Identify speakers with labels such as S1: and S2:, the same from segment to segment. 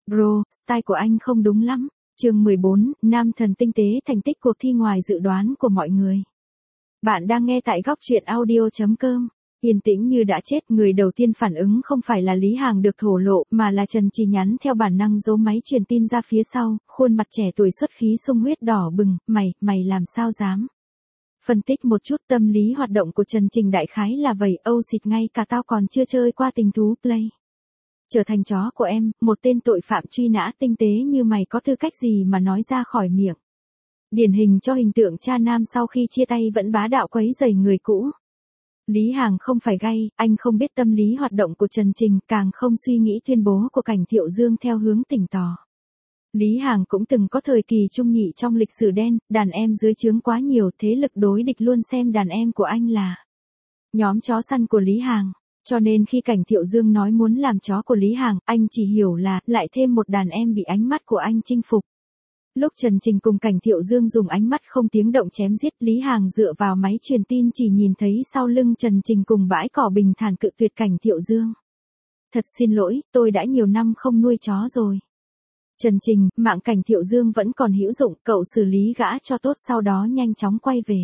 S1: Bro, style của anh không đúng lắm. Chương 14, nam thần tinh tế thành tích cuộc thi ngoài dự đoán của mọi người. Bạn đang nghe tại góc truyện audio.com. Yên tĩnh như đã chết, người đầu tiên phản ứng không phải là Lý Hàng được thổ lộ, mà là Trần Trì nhắn theo bản năng giấu máy truyền tin ra phía sau, khuôn mặt trẻ tuổi xuất khí sung huyết đỏ bừng, mày làm sao dám. Phân tích một chút tâm lý hoạt động của Trần Trình đại khái là vậy, âu xịt ngay cả tao còn chưa chơi qua tình thú play. Trở thành chó của em, một tên tội phạm truy nã tinh tế như mày có tư cách gì mà nói ra khỏi miệng. Điển hình cho hình tượng cha nam sau khi chia tay vẫn bá đạo quấy rầy người cũ. Lý Hàng không phải gay, anh không biết tâm lý hoạt động của Trần Trình, càng không suy nghĩ tuyên bố của Cảnh Thiệu Dương theo hướng tỉnh tỏ. Lý Hàng cũng từng có thời kỳ trung nhị trong lịch sử đen, đàn em dưới trướng quá nhiều, thế lực đối địch luôn xem đàn em của anh là nhóm chó săn của Lý Hàng. Cho nên khi Cảnh Thiệu Dương nói muốn làm chó của Lý Hàng, anh chỉ hiểu là lại thêm một đàn em bị ánh mắt của anh chinh phục. Lúc Trần Trình cùng Cảnh Thiệu Dương dùng ánh mắt không tiếng động chém giết, Lý Hàng dựa vào máy truyền tin chỉ nhìn thấy sau lưng Trần Trình cùng bãi cỏ bình thản cự tuyệt Cảnh Thiệu Dương. Thật xin lỗi, tôi đã nhiều năm không nuôi chó rồi. Trần Trình, mạng Cảnh Thiệu Dương vẫn còn hữu dụng, cậu xử lý gã cho tốt sau đó nhanh chóng quay về.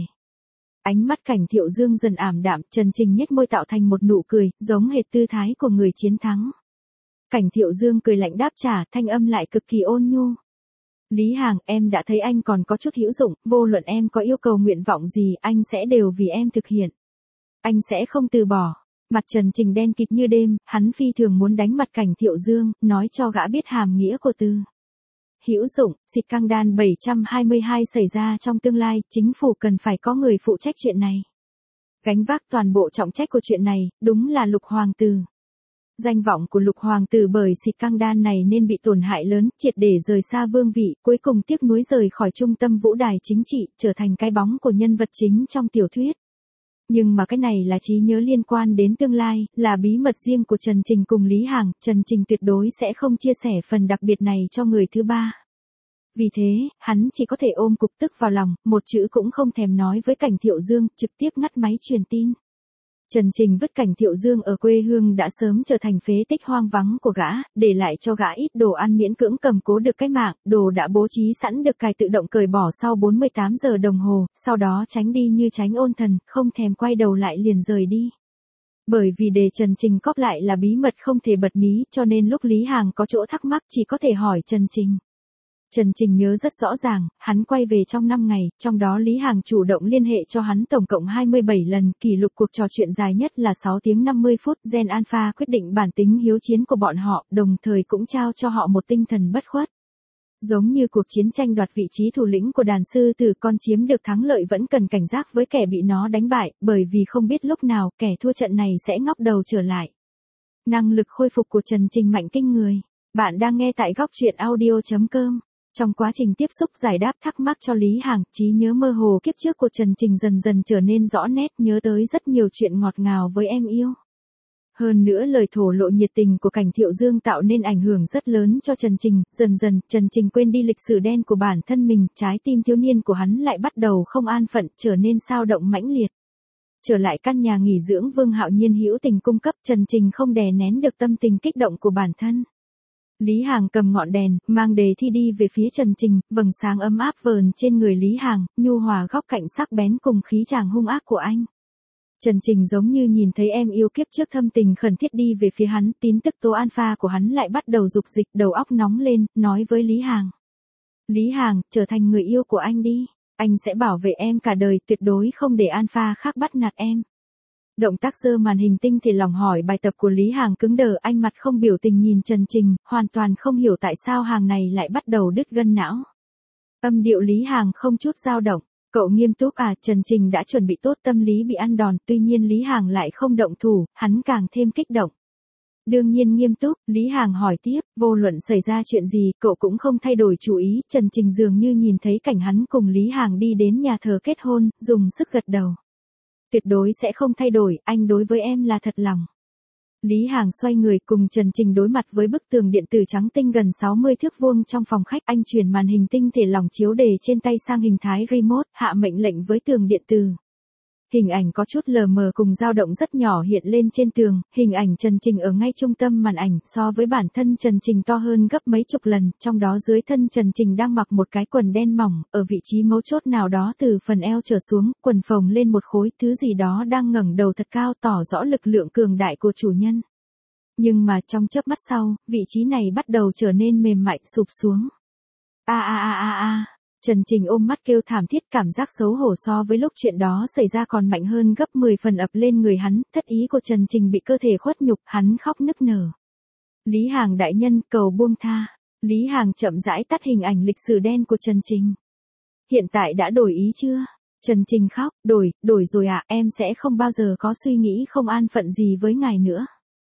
S1: Ánh mắt Cảnh Thiệu Dương dần ảm đạm, Trần Trình nhếch môi tạo thành một nụ cười, giống hệt tư thái của người chiến thắng. Cảnh Thiệu Dương cười lạnh đáp trả, thanh âm lại cực kỳ ôn nhu. Lý Hàng, em đã thấy anh còn có chút hữu dụng, vô luận em có yêu cầu nguyện vọng gì, anh sẽ đều vì em thực hiện. Anh sẽ không từ bỏ. Mặt Trần Trình đen kịt như đêm, hắn phi thường muốn đánh mặt Cảnh Thiệu Dương, nói cho gã biết hàm nghĩa của từ hữu dụng. Xịt căng đan 722 xảy ra trong tương lai, chính phủ cần phải có người phụ trách chuyện này. Gánh vác toàn bộ trọng trách của chuyện này, đúng là Lục Hoàng tử. Danh vọng của Lục Hoàng tử bởi xịt căng đan này nên bị tổn hại lớn, triệt để rời xa vương vị, cuối cùng tiếc nuối rời khỏi trung tâm vũ đài chính trị, trở thành cái bóng của nhân vật chính trong tiểu thuyết. Nhưng mà cái này là trí nhớ liên quan đến tương lai, là bí mật riêng của Trần Trình cùng Lý Hàng, Trần Trình tuyệt đối sẽ không chia sẻ phần đặc biệt này cho người thứ ba. Vì thế, hắn chỉ có thể ôm cục tức vào lòng, một chữ cũng không thèm nói với Cảnh Thiệu Dương, trực tiếp ngắt máy truyền tin. Trần Trình vứt Cảnh Thiệu Dương ở quê hương đã sớm trở thành phế tích hoang vắng của gã, để lại cho gã ít đồ ăn miễn cưỡng cầm cố được cái mạng, đồ đã bố trí sẵn được cài tự động cởi bỏ sau 48 giờ đồng hồ, sau đó tránh đi như tránh ôn thần, không thèm quay đầu lại liền rời đi. Bởi vì để Trần Trình cóp lại là bí mật không thể bật mí, cho nên lúc Lý Hàng có chỗ thắc mắc chỉ có thể hỏi Trần Trình. Trần Trình nhớ rất rõ ràng, hắn quay về trong 5 ngày, trong đó Lý Hàng chủ động liên hệ cho hắn tổng cộng 27 lần, kỷ lục cuộc trò chuyện dài nhất là 6 tiếng 50 phút, Gen Alpha quyết định bản tính hiếu chiến của bọn họ, đồng thời cũng trao cho họ một tinh thần bất khuất. Giống như cuộc chiến tranh đoạt vị trí thủ lĩnh của đàn sư tử, con chiếm được thắng lợi vẫn cần cảnh giác với kẻ bị nó đánh bại, bởi vì không biết lúc nào kẻ thua trận này sẽ ngóc đầu trở lại. Năng lực khôi phục của Trần Trình mạnh kinh người. Bạn đang nghe tại góc truyện audio.com. Trong quá trình tiếp xúc giải đáp thắc mắc cho Lý Hàng, trí nhớ mơ hồ kiếp trước của Trần Trình dần dần trở nên rõ nét, nhớ tới rất nhiều chuyện ngọt ngào với em yêu. Hơn nữa lời thổ lộ nhiệt tình của Cảnh Thiệu Dương tạo nên ảnh hưởng rất lớn cho Trần Trình, dần dần Trần Trình quên đi lịch sử đen của bản thân mình, trái tim thiếu niên của hắn lại bắt đầu không an phận, trở nên xao động mãnh liệt. Trở lại căn nhà nghỉ dưỡng Vương Hạo Nhiên hữu tình cung cấp, Trần Trình không đè nén được tâm tình kích động của bản thân. Lý Hàng cầm ngọn đèn, mang đề thi đi về phía Trần Trình, vầng sáng ấm áp vờn trên người Lý Hàng, nhu hòa góc cạnh sắc bén cùng khí chàng hung ác của anh. Trần Trình giống như nhìn thấy em yêu kiếp trước thâm tình khẩn thiết đi về phía hắn, tín tức tố alpha của hắn lại bắt đầu dục dịch, đầu óc nóng lên, nói với Lý Hàng. Lý Hàng, trở thành người yêu của anh đi, anh sẽ bảo vệ em cả đời, tuyệt đối không để alpha khác bắt nạt em. Động tác giơ màn hình tinh thể lòng hỏi bài tập của Lý Hàng cứng đờ, anh mặt không biểu tình nhìn Trần Trình, hoàn toàn không hiểu tại sao hàng này lại bắt đầu đứt gân não. Âm điệu Lý Hàng không chút dao động, cậu nghiêm túc à? Trần Trình đã chuẩn bị tốt tâm lý bị ăn đòn, tuy nhiên Lý Hàng lại không động thủ, hắn càng thêm kích động. Đương nhiên nghiêm túc, Lý Hàng hỏi tiếp, vô luận xảy ra chuyện gì, cậu cũng không thay đổi chủ ý. Trần Trình dường như nhìn thấy cảnh hắn cùng Lý Hàng đi đến nhà thờ kết hôn, dùng sức gật đầu. Tuyệt đối sẽ không thay đổi, anh đối với em là thật lòng. Lý Hàng xoay người cùng Trần Trình đối mặt với bức tường điện tử trắng tinh gần 60 thước vuông trong phòng khách, anh chuyển màn hình tinh thể lỏng chiếu đề trên tay sang hình thái remote, hạ mệnh lệnh với tường điện tử. Hình ảnh có chút lờ mờ cùng dao động rất nhỏ hiện lên trên tường, hình ảnh Trần Trình ở ngay trung tâm màn ảnh, so với bản thân Trần Trình to hơn gấp mấy chục lần, trong đó dưới thân Trần Trình đang mặc một cái quần đen mỏng, ở vị trí mấu chốt nào đó từ phần eo trở xuống, quần phồng lên một khối, thứ gì đó đang ngẩng đầu thật cao tỏ rõ lực lượng cường đại của chủ nhân. Nhưng mà trong chớp mắt sau, vị trí này bắt đầu trở nên mềm mại, sụp xuống. A a a a a. Trần Trình ôm mắt kêu thảm thiết, cảm giác xấu hổ so với lúc chuyện đó xảy ra còn mạnh hơn gấp 10 phần ập lên người hắn, thất ý của Trần Trình bị cơ thể khuất nhục, hắn khóc nức nở. Lý Hàng đại nhân, cầu buông tha. Lý Hàng chậm rãi tắt hình ảnh lịch sử đen của Trần Trình. Hiện tại đã đổi ý chưa? Trần Trình khóc, đổi rồi ạ, em sẽ không bao giờ có suy nghĩ không an phận gì với ngài nữa.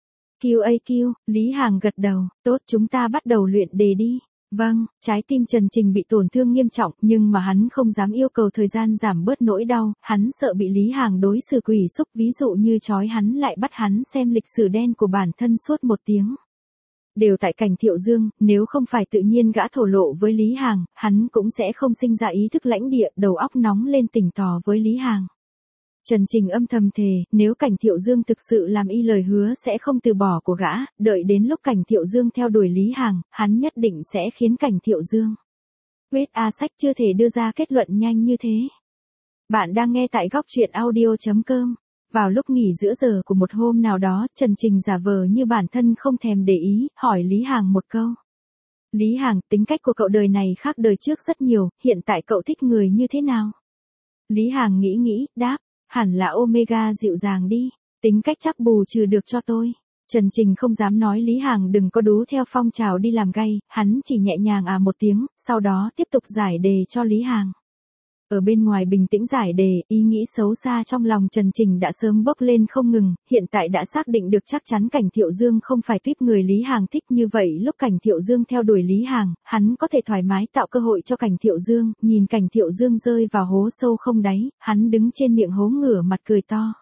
S1: QAQ, Lý Hàng gật đầu, tốt, chúng ta bắt đầu luyện đề đi. Vâng, trái tim Trần Trình bị tổn thương nghiêm trọng, nhưng mà hắn không dám yêu cầu thời gian giảm bớt nỗi đau, hắn sợ bị Lý Hàng đối xử quỷ xúc, ví dụ như trói hắn lại bắt hắn xem lịch sử đen của bản thân suốt 1 tiếng. Đều tại Cảnh Thiệu Dương, nếu không phải tự nhiên gã thổ lộ với Lý Hàng, hắn cũng sẽ không sinh ra ý thức lãnh địa, đầu óc nóng lên tỉnh tò với Lý Hàng. Trần Trình âm thầm thề, nếu Cảnh Thiệu Dương thực sự làm y lời hứa sẽ không từ bỏ của gã, đợi đến lúc Cảnh Thiệu Dương theo đuổi Lý Hàng, hắn nhất định sẽ khiến Cảnh Thiệu Dương. Wait a sách chưa thể đưa ra kết luận nhanh như thế. Bạn đang nghe tại góc truyện audio.com. Vào lúc nghỉ giữa giờ của một hôm nào đó, Trần Trình giả vờ như bản thân không thèm để ý, hỏi Lý Hàng một câu. Lý Hàng, tính cách của cậu đời này khác đời trước rất nhiều, hiện tại cậu thích người như thế nào? Lý Hàng nghĩ, đáp. Hẳn là Omega dịu dàng đi, tính cách chắc bù trừ được cho tôi. Trần Trình không dám nói Lý Hàng đừng có đú theo phong trào đi làm gay, hắn chỉ nhẹ nhàng một tiếng, sau đó tiếp tục giải đề cho Lý Hàng. Ở bên ngoài bình tĩnh giải đề, ý nghĩ xấu xa trong lòng Trần Trình đã sớm bốc lên không ngừng, hiện tại đã xác định được chắc chắn Cảnh Thiệu Dương không phải tuýp người Lý Hàng thích, như vậy lúc Cảnh Thiệu Dương theo đuổi Lý Hàng, hắn có thể thoải mái tạo cơ hội cho Cảnh Thiệu Dương, nhìn Cảnh Thiệu Dương rơi vào hố sâu không đáy, hắn đứng trên miệng hố ngửa mặt cười to.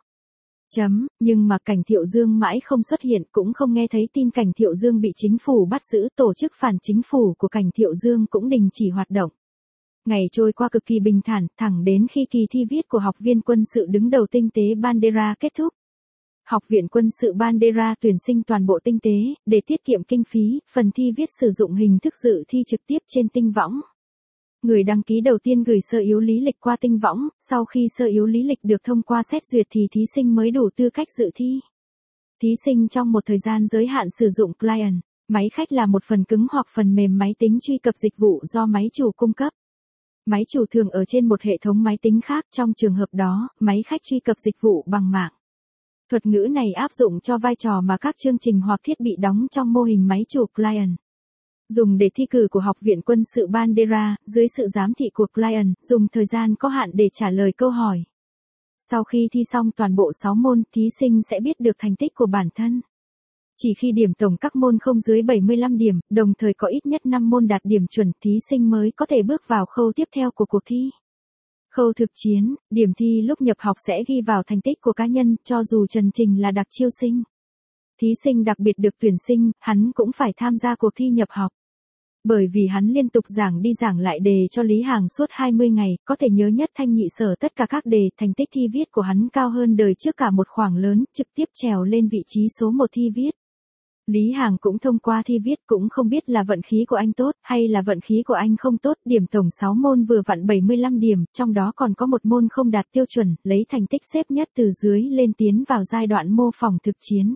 S1: Nhưng mà Cảnh Thiệu Dương mãi không xuất hiện, cũng không nghe thấy tin Cảnh Thiệu Dương bị chính phủ bắt giữ, tổ chức phản chính phủ của Cảnh Thiệu Dương cũng đình chỉ hoạt động. Ngày trôi qua cực kỳ bình thản, thẳng đến khi kỳ thi viết của Học viên Quân sự đứng đầu tinh tế Bandera kết thúc. Học viện Quân sự Bandera tuyển sinh toàn bộ tinh tế, để tiết kiệm kinh phí, phần thi viết sử dụng hình thức dự thi trực tiếp trên tinh võng. Người đăng ký đầu tiên gửi sơ yếu lý lịch qua tinh võng, sau khi sơ yếu lý lịch được thông qua xét duyệt thì thí sinh mới đủ tư cách dự thi. Thí sinh trong một thời gian giới hạn sử dụng client, máy khách là một phần cứng hoặc phần mềm máy tính truy cập dịch vụ do máy chủ cung cấp. Máy chủ thường ở trên một hệ thống máy tính khác, trong trường hợp đó, máy khách truy cập dịch vụ bằng mạng. Thuật ngữ này áp dụng cho vai trò mà các chương trình hoặc thiết bị đóng trong mô hình máy chủ client. Dùng để thi cử của Học viện Quân sự Bandera, dưới sự giám thị của client, dùng thời gian có hạn để trả lời câu hỏi. Sau khi thi xong toàn bộ 6 môn, thí sinh sẽ biết được thành tích của bản thân. Chỉ khi điểm tổng các môn không dưới 75 điểm, đồng thời có ít nhất 5 môn đạt điểm chuẩn, thí sinh mới có thể bước vào khâu tiếp theo của cuộc thi. Khâu thực chiến, điểm thi lúc nhập học sẽ ghi vào thành tích của cá nhân, cho dù Trần Trình là đặc chiêu sinh. Thí sinh đặc biệt được tuyển sinh, hắn cũng phải tham gia cuộc thi nhập học. Bởi vì hắn liên tục giảng đi giảng lại đề cho Lý Hàng suốt 20 ngày, có thể nhớ nhất thanh nhị sở tất cả các đề, thành tích thi viết của hắn cao hơn đời trước cả một khoảng lớn, trực tiếp trèo lên vị trí số 1 thi viết. Lý Hàng cũng thông qua thi viết, cũng không biết là vận khí của anh tốt, hay là vận khí của anh không tốt, điểm tổng 6 môn vừa vặn 75 điểm, trong đó còn có một môn không đạt tiêu chuẩn, lấy thành tích xếp nhất từ dưới lên tiến vào giai đoạn mô phỏng thực chiến.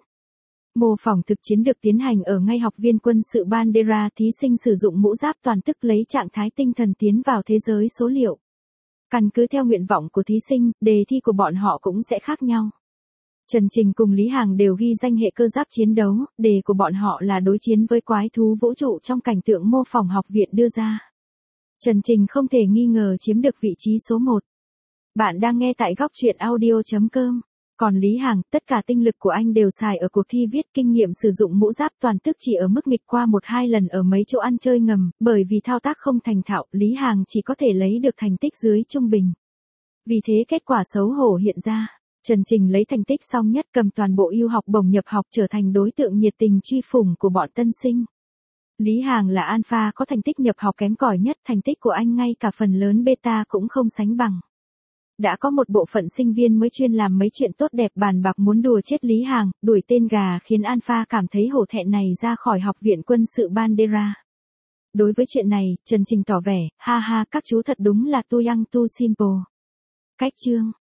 S1: Mô phỏng thực chiến được tiến hành ở ngay Học viên Quân sự Bandera, thí sinh sử dụng mũ giáp toàn tức lấy trạng thái tinh thần tiến vào thế giới số liệu. Căn cứ theo nguyện vọng của thí sinh, đề thi của bọn họ cũng sẽ khác nhau. Trần Trình cùng Lý Hàng đều ghi danh hệ cơ giáp chiến đấu, đề của bọn họ là đối chiến với quái thú vũ trụ trong cảnh tượng mô phỏng học viện đưa ra. Trần Trình không thể nghi ngờ chiếm được vị trí số 1. Bạn đang nghe tại góc truyện audio.com. Còn Lý Hàng, tất cả tinh lực của anh đều xài ở cuộc thi viết, kinh nghiệm sử dụng mũ giáp toàn tức chỉ ở mức nghịch qua 1-2 lần ở mấy chỗ ăn chơi ngầm, bởi vì thao tác không thành thạo, Lý Hàng chỉ có thể lấy được thành tích dưới trung bình. Vì thế kết quả xấu hổ hiện ra. Trần Trình lấy thành tích xong nhất, cầm toàn bộ ưu học bổng nhập học, trở thành đối tượng nhiệt tình truy phủng của bọn tân sinh. Lý Hàng là alpha có thành tích nhập học kém cỏi nhất, thành tích của anh ngay cả phần lớn beta cũng không sánh bằng. Đã có một bộ phận sinh viên mới chuyên làm mấy chuyện tốt đẹp bàn bạc muốn đùa chết Lý Hàng, đuổi tên gà khiến Alpha cảm thấy hổ thẹn này ra khỏi học viện quân sự Bandera. Đối với chuyện này, Trần Trình tỏ vẻ, ha ha các chú thật đúng là too young too simple. Cách chương